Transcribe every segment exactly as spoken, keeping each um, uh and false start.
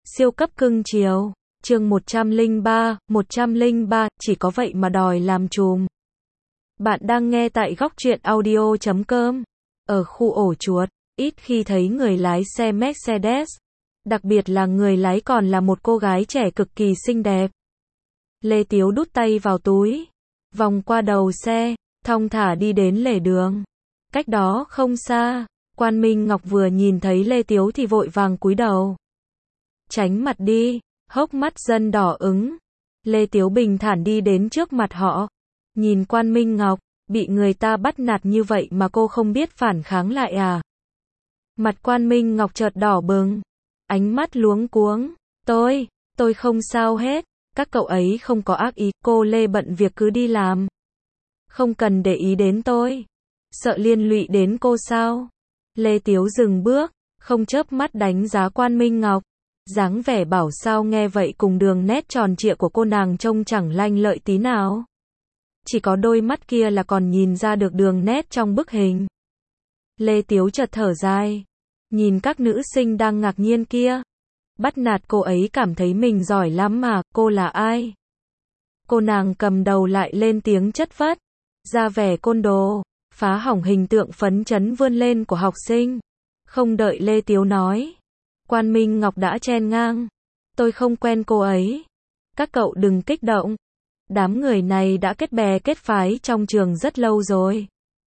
Siêu cấp cưng chiều, chương một trăm lẻ ba, một trăm lẻ ba, chỉ có vậy mà đòi làm trùm. Bạn đang nghe tại góc truyện audio chấm com. Ở khu ổ chuột, ít khi thấy người lái xe Mercedes, đặc biệt là người lái còn là một cô gái trẻ cực kỳ xinh đẹp. Lê Tiếu đút tay vào túi, vòng qua đầu xe, thong thả đi đến lề đường. Cách đó không xa, Quan Minh Ngọc vừa nhìn thấy Lê Tiếu thì vội vàng cúi đầu. Tránh mặt đi, hốc mắt dần đỏ ứng. Lê Tiếu bình thản đi đến trước mặt họ. Nhìn Quan Minh Ngọc, bị người ta bắt nạt như vậy mà cô không biết phản kháng lại à? Mặt Quan Minh Ngọc chợt đỏ bừng, ánh mắt luống cuống. Tôi, tôi không sao hết, các cậu ấy không có ác ý, cô Lê bận việc cứ đi làm. Không cần để ý đến tôi. Sợ liên lụy đến cô sao? Lê Tiếu dừng bước, không chớp mắt đánh giá Quan Minh Ngọc. Dáng vẻ bảo sao nghe vậy cùng đường nét tròn trịa của cô nàng trông chẳng lanh lợi tí nào. Chỉ có đôi mắt kia là còn nhìn ra được đường nét trong bức hình. Lê Tiếu chợt thở dài, nhìn các nữ sinh đang ngạc nhiên kia. Bắt nạt cô ấy cảm thấy mình giỏi lắm mà, cô là ai? Cô nàng cầm đầu lại lên tiếng chất vấn, ra vẻ côn đồ, phá hỏng hình tượng phấn chấn vươn lên của học sinh. Không đợi Lê Tiếu nói, Quan Minh Ngọc đã chen ngang. Tôi không quen cô ấy. Các cậu đừng kích động. Đám người này đã kết bè kết phái trong trường rất lâu rồi.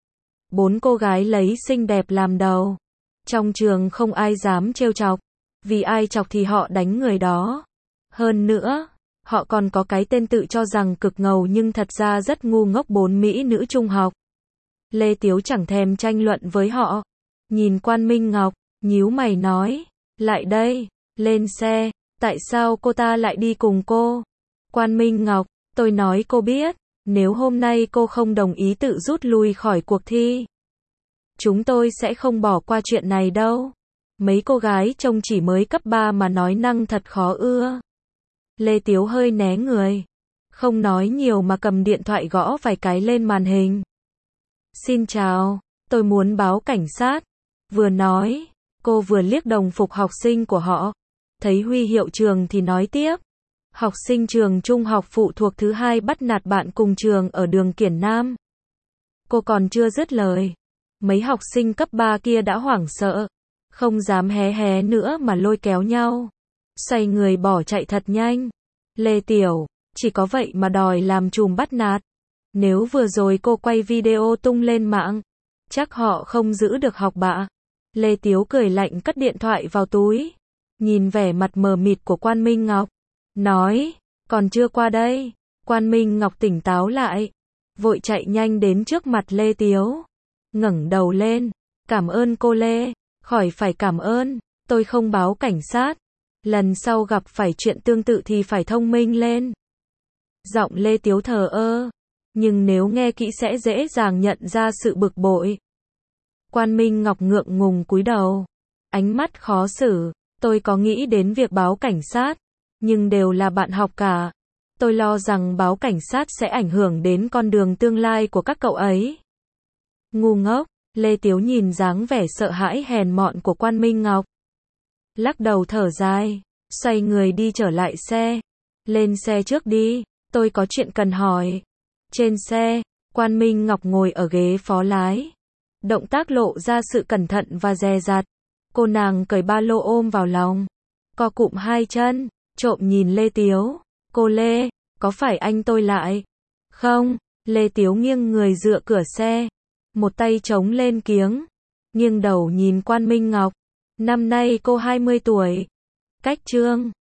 Bốn cô gái lấy xinh đẹp làm đầu. Trong trường không ai dám trêu chọc. Vì ai chọc thì họ đánh người đó. Hơn nữa, họ còn có cái tên tự cho rằng cực ngầu nhưng thật ra rất ngu ngốc bốn mỹ nữ trung học. Lê Tiếu chẳng thèm tranh luận với họ. Nhìn Quan Minh Ngọc, nhíu mày nói. Lại đây, lên xe, tại sao cô ta lại đi cùng cô? Quan Minh Ngọc, tôi nói cô biết, nếu hôm nay cô không đồng ý tự rút lui khỏi cuộc thi, chúng tôi sẽ không bỏ qua chuyện này đâu. Mấy cô gái trông chỉ mới cấp ba mà nói năng thật khó ưa. Lê Tiếu hơi né người, không nói nhiều mà cầm điện thoại gõ vài cái lên màn hình. Xin chào, tôi muốn báo cảnh sát. Vừa nói, cô vừa liếc đồng phục học sinh của họ. Thấy huy hiệu trường thì nói tiếp. Học sinh trường trung học phụ thuộc thứ hai bắt nạt bạn cùng trường ở đường Kiển Nam. Cô còn chưa dứt lời, mấy học sinh cấp ba kia đã hoảng sợ, không dám hé hé nữa mà lôi kéo nhau, xoay người bỏ chạy thật nhanh. Lê Tiểu, chỉ có vậy mà đòi làm trùm bắt nạt. Nếu vừa rồi cô quay video tung lên mạng, chắc họ không giữ được học bạ. Lê Tiếu cười lạnh cất điện thoại vào túi, nhìn vẻ mặt mờ mịt của Quan Minh Ngọc, nói, còn chưa qua đây. Quan Minh Ngọc tỉnh táo lại, vội chạy nhanh đến trước mặt Lê Tiếu, ngẩng đầu lên, cảm ơn cô Lê. Khỏi phải cảm ơn, tôi không báo cảnh sát, lần sau gặp phải chuyện tương tự thì phải thông minh lên. Giọng Lê Tiếu thờ ơ, nhưng nếu nghe kỹ sẽ dễ dàng nhận ra sự bực bội. Quan Minh Ngọc ngượng ngùng cúi đầu, ánh mắt khó xử. Tôi có nghĩ đến việc báo cảnh sát, nhưng đều là bạn học cả. Tôi lo rằng báo cảnh sát sẽ ảnh hưởng đến con đường tương lai của các cậu ấy. Ngu ngốc, Lê Tiếu nhìn dáng vẻ sợ hãi hèn mọn của Quan Minh Ngọc, lắc đầu thở dài, xoay người đi trở lại xe. Lên xe trước đi, tôi có chuyện cần hỏi. Trên xe, Quan Minh Ngọc ngồi ở ghế phó lái, động tác lộ ra sự cẩn thận và dè dặt. Cô nàng cởi ba lô ôm vào lòng, co cụm hai chân, trộm nhìn Lê Tiếu. Cô Lê, có phải anh tôi lại? Không. Lê Tiếu nghiêng người dựa cửa xe, một tay chống lên kiếng, nghiêng đầu nhìn Quan Minh Ngọc. Năm nay cô hai mươi tuổi. Cách chương